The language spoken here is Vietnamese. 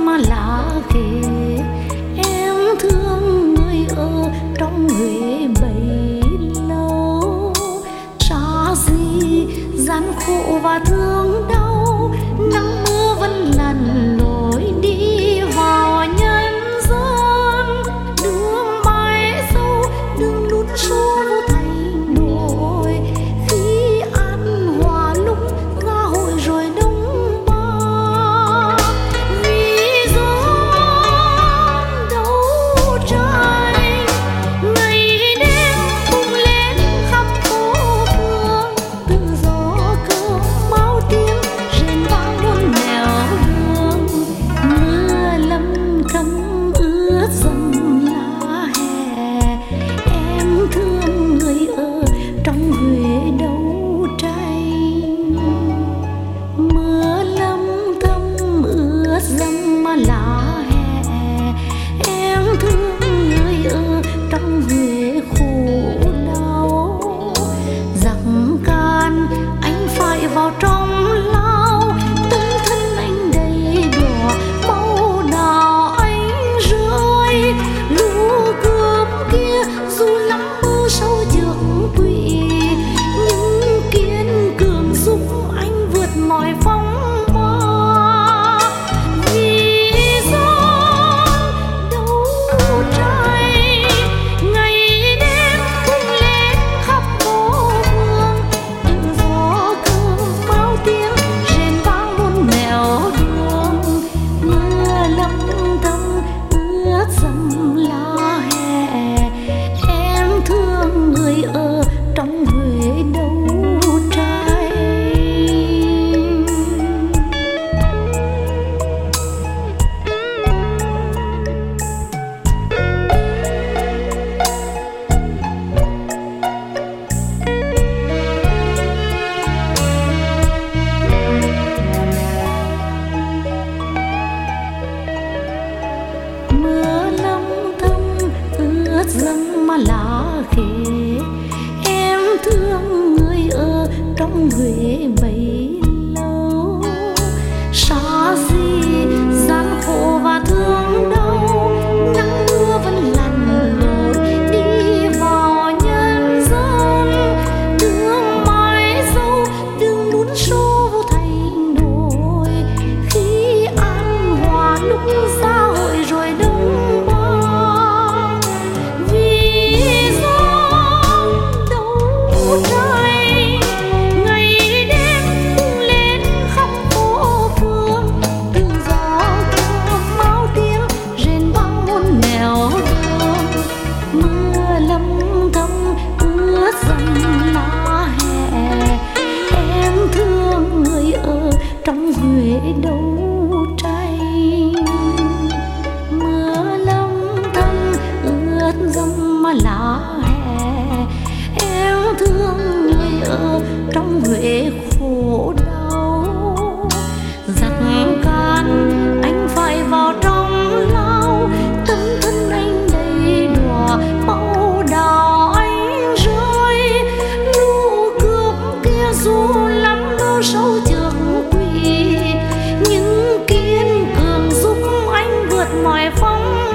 mà lá khế. Em thương người ở trong Huế bấy lâu, xa gì gian khổ và thương đau, nắng mưa vẫn lặn lội đi vào nhân gian. Đường mãi sâu, đường lún sâu vô thành đồi, khi an hòa lúc ra hội rồi đông ba. Vì gió đấu tranh ngày đêm bùng lên khắp phố phường, từ gió cơm máu tiếng rền vang muôn nẻo đường. Mưa lâm thấm ướt dầm lá hè, em thương người ở trong Huế đấu tranh. Mưa lâm thấm ướt dầm lá hè, em thương người ở trong Huế khổ đau. Giặc can anh phải vào trong lao, tấm thân anh đầy đỏ máu đào anh rơi. Lũ cướp kia dù lắm mưa sâu trước quỷ, nhưng kiên cường giúp anh vượt mọi phong ba. Vì gió đấu tranh ngày đêm bùng lên khắp phố phường, từ gió cơm máu tiếng rền vang muôn nẻo đường. Mưa lâm thấm ướt dầm lá hè, em thương người ở trong Huế đấu tranh. Mưa lâm thấm ướt dầm lá khế, em thương người ở trong Huế bấy lâu. Xa gì gian khổ và thương đau, nắng mưa vẫn lặn lội đi vào nhân gian. Đường mãi sâu, đường lún sâu vô thành đồi, khi an hòa lúc ra hội rồi đông ba. Vì gió đấu tranh ngày đêm bùng lên khắp phố phường, từ gió cơm máu tiếng rền vang muôn nẻo đường. Mưa lâm thấm ướt dầm lá hè, em thương người ở trong Huế đấu tranh. Mưa lâm thấm ướt dầm lá hè, em thương người ở trong Huế khổ đau. Giặc can anh phải vào trong lao, tấm thân anh đầy đỏ máu đào anh rơi. Lũ cướp kia dù lắm mưa sâu trước quỷ, nhưng kiên cường giúp anh vượt mọi phong